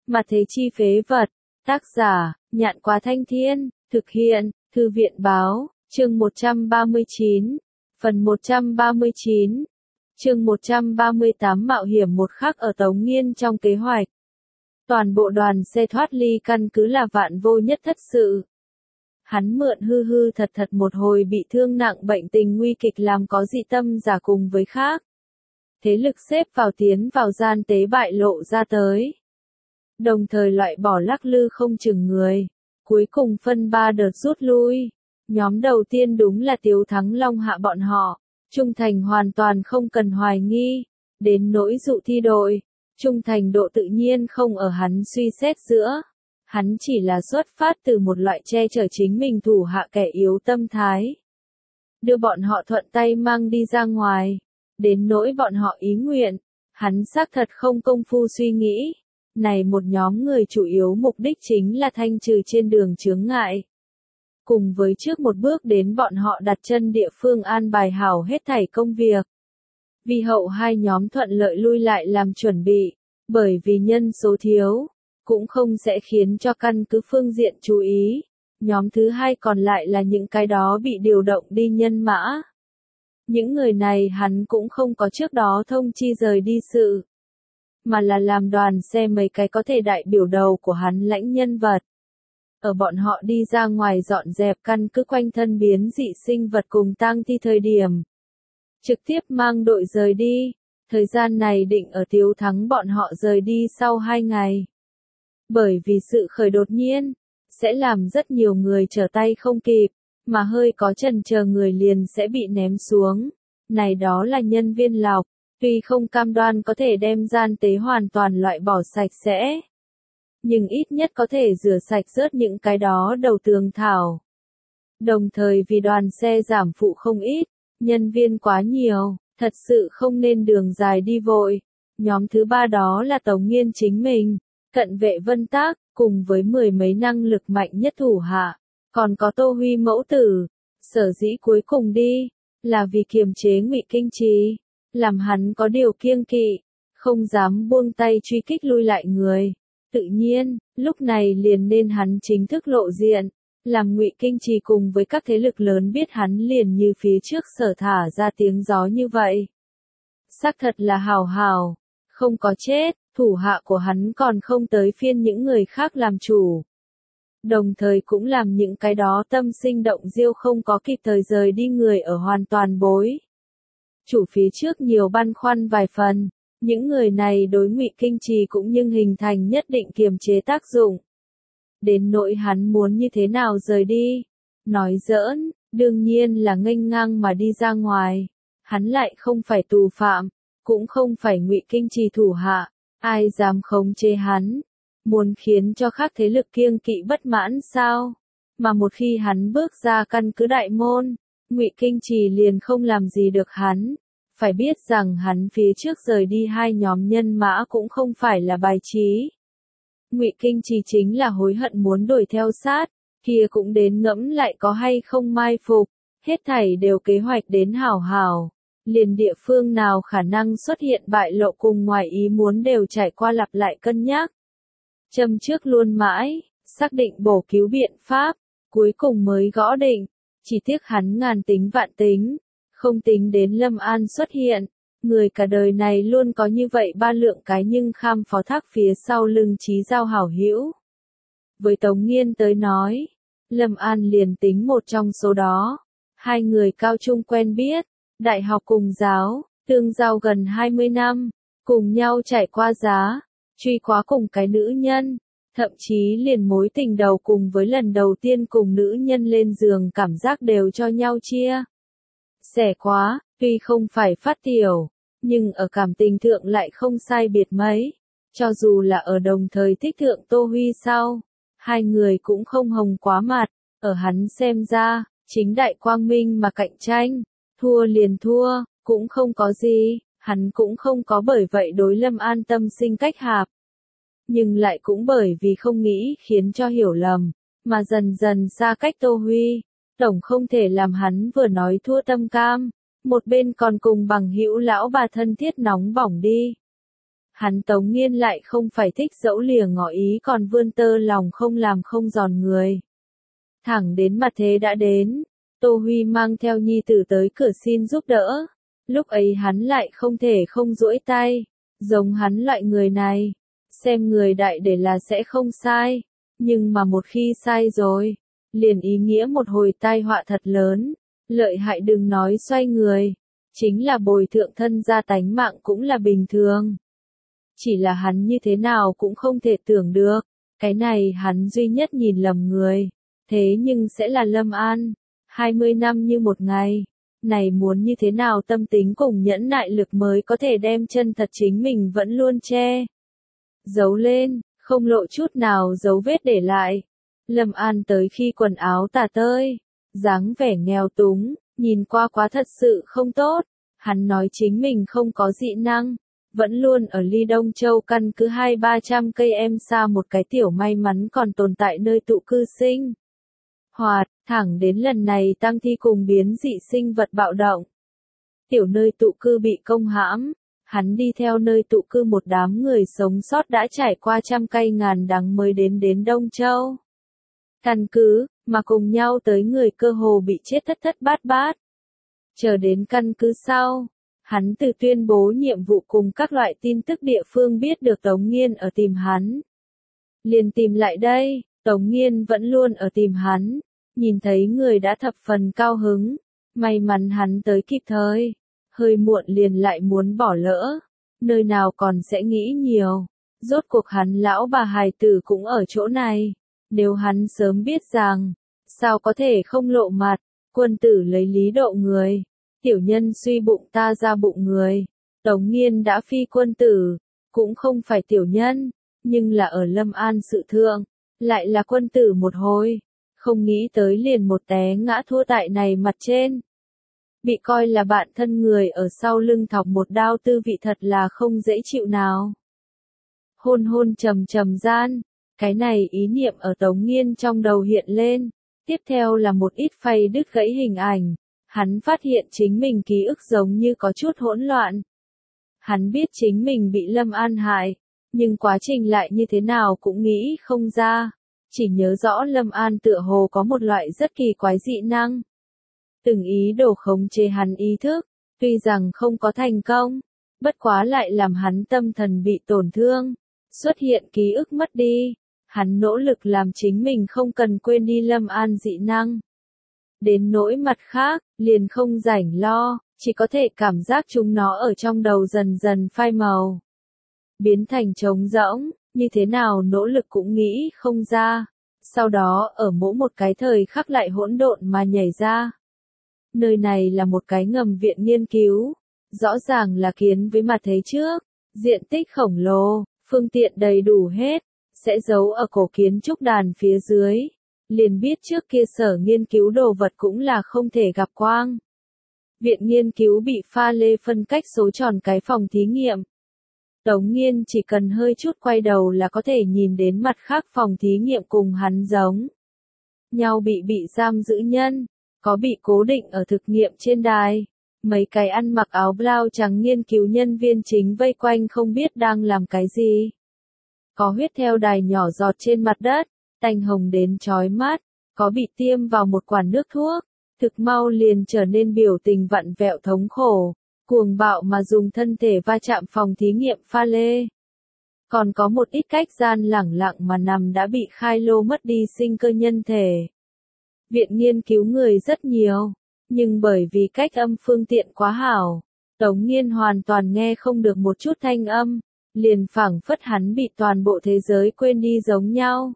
Mà thế chi phế vật. Tác giả, Nhạn Quá Thanh Thiên, thực hiện, Thư viện Báo, chương 139, phần 139, chương 138 mạo hiểm một khắc ở Tống Nghiên trong kế hoạch. Toàn bộ đoàn xe thoát ly căn cứ là vạn vô nhất thất sự. Hắn mượn hư hư thật thật một hồi bị thương nặng bệnh tình nguy kịch làm có dị tâm giả cùng với khác. Thế lực xếp vào tiến vào gian tế bại lộ ra tới. Đồng thời loại bỏ lắc lư không chừng người. Cuối cùng phân 3 đợt rút lui. Nhóm đầu tiên đúng là Tiếu Thắng Long hạ bọn họ. Trung thành hoàn toàn không cần hoài nghi. Đến nỗi dụ thi đội. Trung thành độ tự nhiên không ở hắn suy xét giữa. Hắn chỉ là xuất phát từ một loại che chở chính mình thủ hạ kẻ yếu tâm thái. Đưa bọn họ thuận tay mang đi ra ngoài. Đến nỗi bọn họ ý nguyện. Hắn xác thật không công phu suy nghĩ. Này một nhóm người chủ yếu mục đích chính là thanh trừ trên đường chướng ngại. Cùng với trước một bước đến bọn họ đặt chân địa phương an bài hảo hết thảy công việc. Vì hậu hai nhóm thuận lợi lui lại làm chuẩn bị, bởi vì nhân số thiếu, cũng không sẽ khiến cho căn cứ phương diện chú ý. Nhóm thứ hai còn lại là những cái đó bị điều động đi nhân mã. Những người này hắn cũng không có trước đó thông chi rời đi sự. Mà là làm đoàn xe mấy cái có thể đại biểu đầu của hắn lãnh nhân vật. Ở bọn họ đi ra ngoài dọn dẹp căn cứ quanh thân biến dị sinh vật cùng tang thi thời điểm. Trực tiếp mang đội rời đi. Thời gian này định ở Tiếu Thắng bọn họ rời đi sau 2 ngày. Bởi vì sự khởi đột nhiên, sẽ làm rất nhiều người trở tay không kịp, mà hơi có chần chờ người liền sẽ bị ném xuống. Này đó là nhân viên lọc. Tuy không cam đoan có thể đem gian tế hoàn toàn loại bỏ sạch sẽ, nhưng ít nhất có thể rửa sạch rớt những cái đó đầu tường thảo. Đồng thời vì đoàn xe giảm phụ không ít, nhân viên quá nhiều, thật sự không nên đường dài đi vội. Nhóm thứ 3 đó là Tống Nghiên chính mình, cận vệ Vân Tác, cùng với 10 mấy năng lực mạnh nhất thủ hạ, còn có Tô Huy mẫu tử. Sở dĩ cuối cùng đi, là vì kiềm chế Ngụy Kinh Trì. Làm hắn có điều kiêng kỵ, không dám buông tay truy kích lui lại người. Tự nhiên, lúc này liền nên hắn chính thức lộ diện, làm Ngụy Kinh Trì cùng với các thế lực lớn biết hắn liền như phía trước sở thả ra tiếng gió như vậy. Xác thật là hào hào, không có chết, thủ hạ của hắn còn không tới phiên những người khác làm chủ. Đồng thời cũng làm những cái đó tâm sinh động diêu không có kịp thời rời đi người ở hoàn toàn bối. Chủ phía trước nhiều băn khoăn vài phần, những người này đối Ngụy Kinh Trì cũng nhưng hình thành nhất định kiềm chế tác dụng. Đến nỗi hắn muốn như thế nào rời đi, nói giỡn, đương nhiên là nghênh ngang mà đi ra ngoài. Hắn lại không phải tù phạm, cũng không phải Ngụy Kinh Trì thủ hạ, ai dám khống chế hắn, muốn khiến cho khác thế lực kiêng kỵ bất mãn sao? Mà một khi hắn bước ra căn cứ đại môn, Ngụy Kinh Trì liền không làm gì được hắn. Phải biết rằng hắn phía trước rời đi 2 nhóm nhân mã cũng không phải là bài trí. Ngụy Kinh Trì chính là hối hận muốn đuổi theo sát, kia cũng đến ngẫm lại có hay không mai phục, hết thảy đều kế hoạch đến hảo hảo. Liền địa phương nào khả năng xuất hiện bại lộ cùng ngoài ý muốn đều trải qua lặp lại cân nhắc. Châm trước luôn mãi, xác định bổ cứu biện pháp, cuối cùng mới gõ định. Chỉ tiếc hắn ngàn tính vạn tính, không tính đến Lâm An xuất hiện, người cả đời này luôn có như vậy 3 lượng cái nhưng kham phó thác phía sau lưng chí giao hảo hữu. Với Tống Nghiên tới nói, Lâm An liền tính một trong số đó, 2 người cao trung quen biết, đại học cùng giáo, tương giao gần 20 năm, cùng nhau trải qua giá, truy quá cùng cái nữ nhân. Thậm chí liền mối tình đầu cùng với lần đầu tiên cùng nữ nhân lên giường cảm giác đều cho nhau chia. Xẻ quá, tuy không phải phát tiểu, nhưng ở cảm tình thượng lại không sai biệt mấy. Cho dù là ở đồng thời thích thượng Tô Huy sau, 2 người cũng không hồng quá mặt, ở hắn xem ra, chính đại quang minh mà cạnh tranh, thua liền thua, cũng không có gì, hắn cũng không có bởi vậy đối Lâm An tâm sinh cách hạp. Nhưng lại cũng bởi vì không nghĩ khiến cho hiểu lầm, mà dần dần xa cách Tô Huy, tổng không thể làm hắn vừa nói thua tâm cam, một bên còn cùng bằng hữu lão bà thân thiết nóng bỏng đi. Hắn Tống Nghiên lại không phải thích dẫu lìa ngỏ ý còn vươn tơ lòng không làm không giòn người. Thẳng đến mặt thế đã đến, Tô Huy mang theo nhi tử tới cửa xin giúp đỡ. Lúc ấy hắn lại không thể không duỗi tay, giống hắn loại người này, xem người đại để là sẽ không sai, nhưng mà một khi sai rồi, liền ý nghĩa một hồi tai họa thật lớn, lợi hại đừng nói xoay người, chính là bồi thượng thân gia tánh mạng cũng là bình thường. Chỉ là hắn như thế nào cũng không thể tưởng được, cái này hắn duy nhất nhìn lầm người, thế nhưng sẽ là Lâm An, 20 năm như một ngày. Này muốn như thế nào tâm tính cùng nhẫn nại lực mới có thể đem chân thật chính mình vẫn luôn che giấu lên, không lộ chút nào dấu vết để lại. Lâm An tới khi quần áo tả tơi, dáng vẻ nghèo túng, nhìn qua quá thật sự không tốt. Hắn nói chính mình không có dị năng, vẫn luôn ở ly Đông Châu căn cứ 200-300 cây em xa một cái tiểu may mắn còn tồn tại nơi tụ cư sinh hoạt, thẳng đến lần này tang thi cùng biến dị sinh vật bạo động. Tiểu nơi tụ cư bị công hãm, hắn đi theo nơi tụ cư một đám người sống sót đã trải qua trăm cây ngàn đắng mới đến Đông Châu. Căn cứ, mà cùng nhau tới người cơ hồ bị chết thất thất bát bát. Chờ đến căn cứ sau, hắn từ tuyên bố nhiệm vụ cùng các loại tin tức địa phương biết được Tống Nghiên ở tìm hắn. Liền tìm lại đây, Tống Nghiên vẫn luôn ở tìm hắn. Nhìn thấy người đã thập phần cao hứng, may mắn hắn tới kịp thời, hơi muộn liền lại muốn bỏ lỡ, nơi nào còn sẽ nghĩ nhiều, rốt cuộc hắn lão bà hài tử cũng ở chỗ này, nếu hắn sớm biết rằng, sao có thể không lộ mặt, quân tử lấy lý độ người, tiểu nhân suy bụng ta ra bụng người, Tống Nghiên đã phi quân tử, cũng không phải tiểu nhân, nhưng là ở Lâm An sự thượng, lại là quân tử một hồi. Không nghĩ tới liền một té ngã thua tại này mặt trên. Bị coi là bạn thân người ở sau lưng thọc một đao tư vị thật là không dễ chịu nào. Hôn hôn trầm trầm gian, cái này ý niệm ở Tống Nghiên trong đầu hiện lên. Tiếp theo là một ít phay đứt gãy hình ảnh. Hắn phát hiện chính mình ký ức giống như có chút hỗn loạn. Hắn biết chính mình bị Lâm An hại, nhưng quá trình lại như thế nào cũng nghĩ không ra. Chỉ nhớ rõ Lâm An tựa hồ có một loại rất kỳ quái dị năng. Từng ý đồ khống chế hắn ý thức, tuy rằng không có thành công, bất quá lại làm hắn tâm thần bị tổn thương, xuất hiện ký ức mất đi. Hắn nỗ lực làm chính mình không cần quên đi Lâm An dị năng. Đến nỗi mặt khác, liền không rảnh lo, chỉ có thể cảm giác chúng nó ở trong đầu dần dần phai màu. Biến thành trống rỗng. Như thế nào nỗ lực cũng nghĩ không ra. Sau đó ở mỗi một cái thời khắc lại hỗn độn mà nhảy ra. Nơi này là một cái ngầm viện nghiên cứu. Rõ ràng là kiến với mặt thế trước. Diện tích khổng lồ, phương tiện đầy đủ hết. Sẽ giấu ở cổ kiến trúc đàn phía dưới. Liền biết trước kia sở nghiên cứu đồ vật cũng là không thể gặp quang. Viện nghiên cứu bị pha lê phân cách số tròn cái phòng thí nghiệm. Tống Nghiên chỉ cần hơi chút quay đầu là có thể nhìn đến mặt khác phòng thí nghiệm cùng hắn giống nhau bị giam giữ nhân, có bị cố định ở thực nghiệm trên đài. Mấy cái ăn mặc áo blau trắng nghiên cứu nhân viên chính vây quanh không biết đang làm cái gì. Có huyết theo đài nhỏ giọt trên mặt đất, tanh hồng đến chói mắt, có bị tiêm vào một quản nước thuốc, thực mau liền trở nên biểu tình vặn vẹo thống khổ. Cuồng bạo mà dùng thân thể va chạm phòng thí nghiệm pha lê. Còn có một ít cách gian lẳng lặng mà nằm đã bị khai lô mất đi sinh cơ nhân thể. Viện nghiên cứu người rất nhiều, nhưng bởi vì cách âm phương tiện quá hảo, Tống Nghiên hoàn toàn nghe không được một chút thanh âm, liền phảng phất hắn bị toàn bộ thế giới quên đi giống nhau.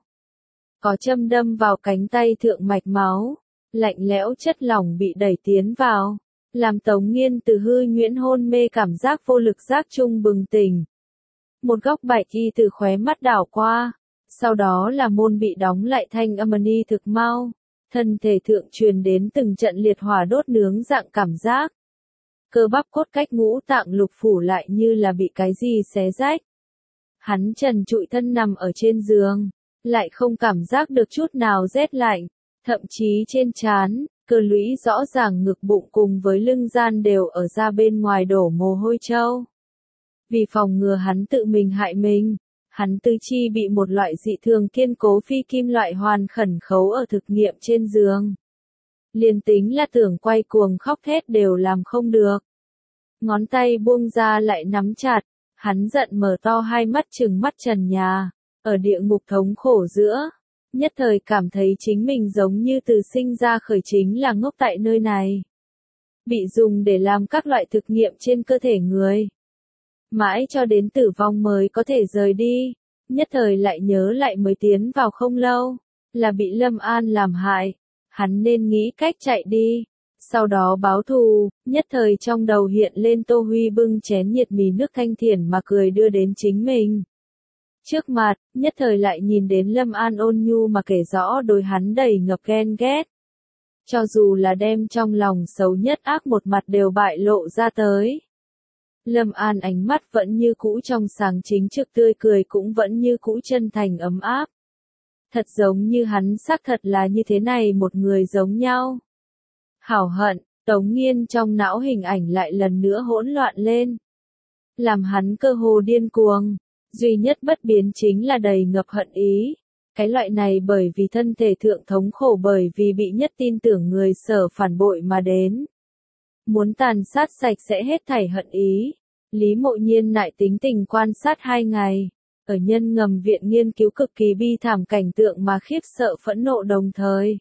Có châm đâm vào cánh tay thượng mạch máu, lạnh lẽo chất lỏng bị đẩy tiến vào. Làm Tống Nghiên từ hư nhuyễn hôn mê cảm giác vô lực giác chung bừng tỉnh. Một góc bạch y từ khóe mắt đảo qua, sau đó là môn bị đóng lại thanh âm ni thực mau, thân thể thượng truyền đến từng trận liệt hỏa đốt nướng dạng cảm giác. Cơ bắp cốt cách ngũ tạng lục phủ lại như là bị cái gì xé rách. Hắn trần trụi thân nằm ở trên giường, lại không cảm giác được chút nào rét lạnh, thậm chí trên trán. Cơ lũy rõ ràng ngực bụng cùng với lưng gian đều ở ra bên ngoài đổ mồ hôi trâu. Vì phòng ngừa hắn tự mình hại mình, hắn tư chi bị một loại dị thường kiên cố phi kim loại hoàn khẩn khấu ở thực nghiệm trên giường. Liền tính là tưởng quay cuồng khóc thét đều làm không được. Ngón tay buông ra lại nắm chặt, hắn giận mở to hai mắt trừng mắt trần nhà, ở địa ngục thống khổ giữa, nhất thời cảm thấy chính mình giống như từ sinh ra khởi chính là ngốc tại nơi này. Bị dùng để làm các loại thực nghiệm trên cơ thể người. Mãi cho đến tử vong mới có thể rời đi, nhất thời lại nhớ lại mới tiến vào không lâu, là bị Lâm An làm hại, hắn nên nghĩ cách chạy đi, sau đó báo thù, nhất thời trong đầu hiện lên Tô Huy bưng chén nhiệt mì nước thanh thiển mà cười đưa đến chính mình. Trước mặt, nhất thời lại nhìn đến Lâm An ôn nhu mà kể rõ đối hắn đầy ngập ghen ghét. Cho dù là đem trong lòng xấu nhất ác một mặt đều bại lộ ra tới. Lâm An ánh mắt vẫn như cũ trong sáng chính trực tươi cười cũng vẫn như cũ chân thành ấm áp. Thật giống như hắn xác thật là như thế này một người giống nhau. Hảo hận, Tống Nghiên trong não hình ảnh lại lần nữa hỗn loạn lên. Làm hắn cơ hồ điên cuồng, duy nhất bất biến chính là đầy ngập hận ý. Cái loại này bởi vì thân thể thượng thống khổ bởi vì bị nhất tin tưởng người sở phản bội mà đến. Muốn tàn sát sạch sẽ hết thảy hận ý. Lý Mộ Nhiên nại tính tình quan sát 2 ngày. Ở nhân ngầm viện nghiên cứu cực kỳ bi thảm cảnh tượng mà khiếp sợ phẫn nộ đồng thời.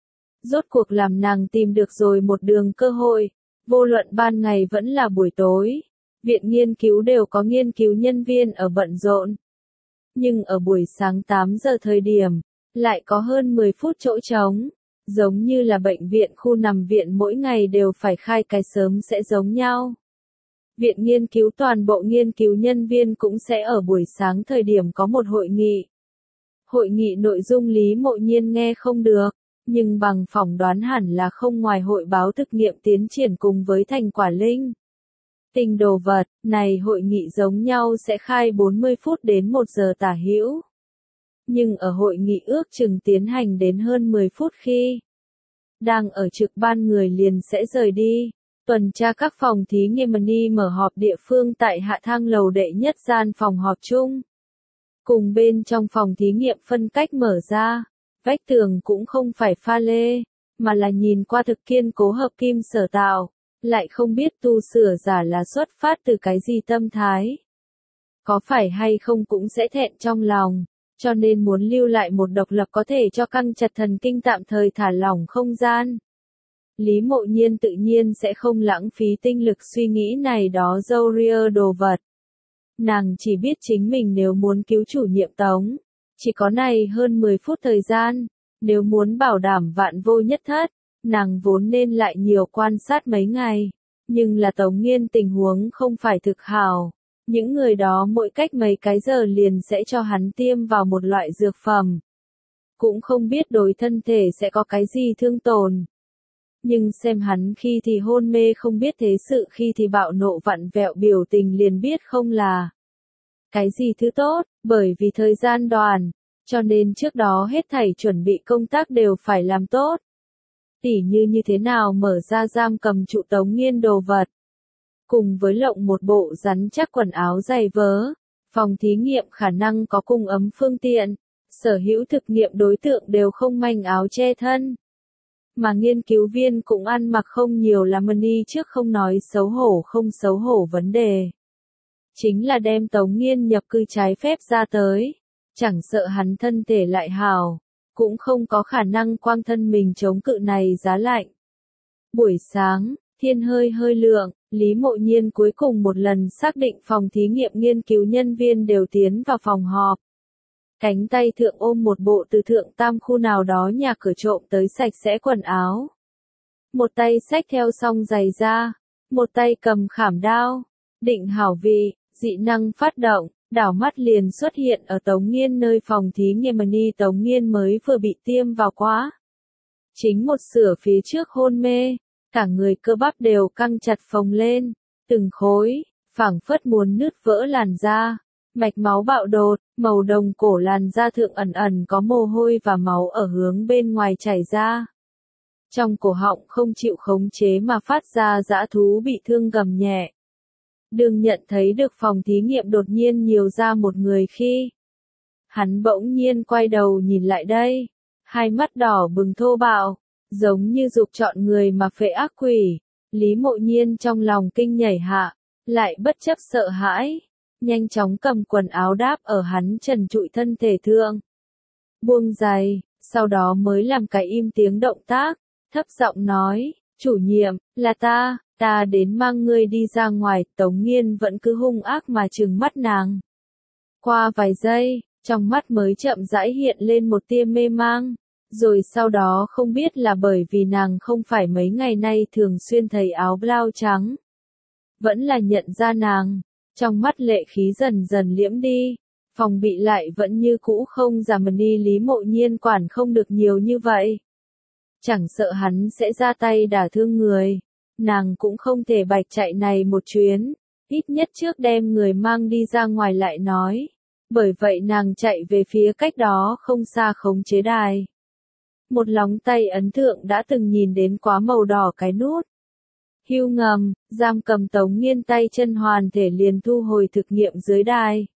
Rốt cuộc làm nàng tìm được rồi một đường cơ hội. Vô luận ban ngày vẫn là buổi tối. Viện nghiên cứu đều có nghiên cứu nhân viên ở bận rộn. Nhưng ở buổi sáng 8 giờ thời điểm, lại có hơn 10 phút chỗ trống. Giống như là bệnh viện khu nằm viện mỗi ngày đều phải khai cái sớm sẽ giống nhau. Viện nghiên cứu toàn bộ nghiên cứu nhân viên cũng sẽ ở buổi sáng thời điểm có một hội nghị. Hội nghị nội dung Lý Mộ Nhiên nghe không được, nhưng bằng phỏng đoán hẳn là không ngoài hội báo thực nghiệm tiến triển cùng với thành quả linh. Tình đồ vật, này hội nghị giống nhau sẽ khai 40 phút đến 1 giờ tả hữu. Nhưng ở hội nghị ước chừng tiến hành đến hơn 10 phút khi đang ở trực ban người liền sẽ rời đi. Tuần tra các phòng thí nghiệm mini mở họp địa phương tại hạ thang lầu đệ nhất gian phòng họp chung. Cùng bên trong phòng thí nghiệm phân cách mở ra, vách tường cũng không phải pha lê, mà là nhìn qua thực kiên cố hợp kim sở tạo, lại không biết tu sửa giả là xuất phát từ cái gì tâm thái. Có phải hay không cũng sẽ thẹn trong lòng, cho nên muốn lưu lại một độc lập có thể cho căng chặt thần kinh tạm thời thả lỏng không gian. Lý Mộ Nhiên tự nhiên sẽ không lãng phí tinh lực suy nghĩ này đó dâu ria đồ vật. Nàng chỉ biết chính mình nếu muốn cứu chủ nhiệm Tống, chỉ có này hơn 10 phút thời gian, nếu muốn bảo đảm vạn vô nhất thất, nàng vốn nên lại nhiều quan sát mấy ngày, nhưng là Tống Nghiên tình huống không phải thực hảo. Những người đó mỗi cách mấy cái giờ liền sẽ cho hắn tiêm vào một loại dược phẩm. Cũng không biết đối thân thể sẽ có cái gì thương tổn. Nhưng xem hắn khi thì hôn mê không biết thế sự khi thì bạo nộ vặn vẹo biểu tình liền biết không là cái gì thứ tốt, bởi vì thời gian đoàn, cho nên trước đó hết thảy chuẩn bị công tác đều phải làm tốt. Tỉ như thế nào mở ra giam cầm trụ Tống Nghiên đồ vật. Cùng với lộng một bộ rắn chắc quần áo giày vớ, phòng thí nghiệm khả năng có cung ấm phương tiện, sở hữu thực nghiệm đối tượng đều không manh áo che thân. Mà nghiên cứu viên cũng ăn mặc không nhiều là mani trước không nói xấu hổ không xấu hổ vấn đề. Chính là đem Tống Nghiên nhập cư trái phép ra tới, chẳng sợ hắn thân thể lại hào, cũng không có khả năng quang thân mình chống cự này giá lạnh. Buổi sáng, thiên hơi lượng, Lý Mộ Nhiên cuối cùng một lần xác định phòng thí nghiệm nghiên cứu nhân viên đều tiến vào phòng họp. Cánh tay thượng ôm một bộ từ thượng tam khu nào đó nhà cửa trộm tới sạch sẽ quần áo. Một tay xách theo song giày ra, một tay cầm khảm đao, định hảo vị, dị năng phát động, đảo mắt liền xuất hiện ở Tống Nghiên nơi phòng thí nghiệm mini Tống Nghiên mới vừa bị tiêm vào quá. Chính một sửa phía trước hôn mê, cả người cơ bắp đều căng chặt phồng lên, từng khối, phảng phất muốn nứt vỡ làn da. Mạch máu bạo đột, màu đồng cổ làn da thượng ẩn ẩn có mồ hôi và máu ở hướng bên ngoài chảy ra. Trong cổ họng không chịu khống chế mà phát ra dã thú bị thương gầm nhẹ. Đường nhận thấy được phòng thí nghiệm đột nhiên nhiều ra một người khi hắn bỗng nhiên quay đầu nhìn lại đây, hai mắt đỏ bừng thô bạo, giống như dục chọn người mà phệ ác quỷ. Lý Mộ Nhiên trong lòng kinh nhảy hạ, lại bất chấp sợ hãi, nhanh chóng cầm quần áo đáp ở hắn trần trụi thân thể thượng. Buông giày, sau đó mới làm cái im tiếng động tác, thấp giọng nói, chủ nhiệm, là ta đến mang ngươi đi ra ngoài. Tống Nghiên vẫn cứ hung ác mà trừng mắt nàng. Qua vài giây, trong mắt mới chậm rãi hiện lên một tia mê mang, rồi sau đó không biết là bởi vì nàng không phải mấy ngày nay thường xuyên thấy áo blau trắng. Vẫn là nhận ra nàng, trong mắt lệ khí dần dần liễm đi, phòng bị lại vẫn như cũ không giảm đi. Lý Mộ Nhiên quản không được nhiều như vậy. Chẳng sợ hắn sẽ ra tay đả thương người, nàng cũng không thể bạch chạy này một chuyến, ít nhất trước đem người mang đi ra ngoài lại nói. Bởi vậy nàng chạy về phía cách đó không xa khống chế đài. Một lóng tay ấn thượng đã từng nhìn đến quá màu đỏ cái nút hưu ngầm, giam cầm Tống Nghiên tay chân hoàn thể liền thu hồi thực nghiệm dưới đài.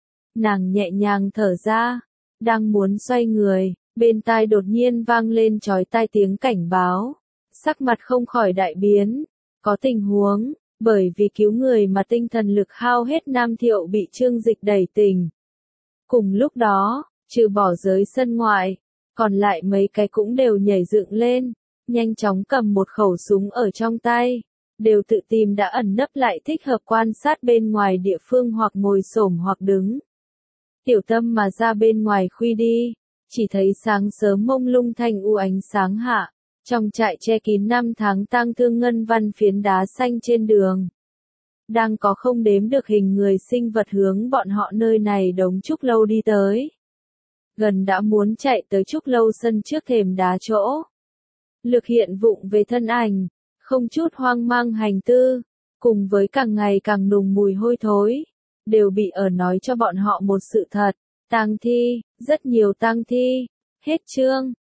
Nàng nhẹ nhàng thở ra, đang muốn xoay người, bên tai đột nhiên vang lên chói tai tiếng cảnh báo. Sắc mặt không khỏi đại biến, có tình huống, bởi vì cứu người mà tinh thần lực hao hết Nam Thiệu bị Trương Dịch đẩy tỉnh. Cùng lúc đó, trừ bỏ giới sân ngoại, còn lại mấy cái cũng đều nhảy dựng lên, nhanh chóng cầm một khẩu súng ở trong tay, đều tự tìm đã ẩn nấp lại thích hợp quan sát bên ngoài địa phương hoặc ngồi xổm hoặc đứng. Tiểu Tâm mà ra bên ngoài khuy đi, chỉ thấy sáng sớm mông lung thanh u ánh sáng hạ, trong trại che kín 5 tháng tang thương ngân văn phiến đá xanh trên đường. Đang có không đếm được hình người sinh vật hướng bọn họ nơi này đống trúc lâu đi tới. Gần đã muốn chạy tới trúc lâu sân trước thềm đá chỗ. Lực hiện vụng về thân ảnh, không chút hoang mang hành tư, cùng với càng ngày càng nùng mùi hôi thối, đều bị ở nói cho bọn họ một sự thật, tang thi, rất nhiều tang thi. Hết chương.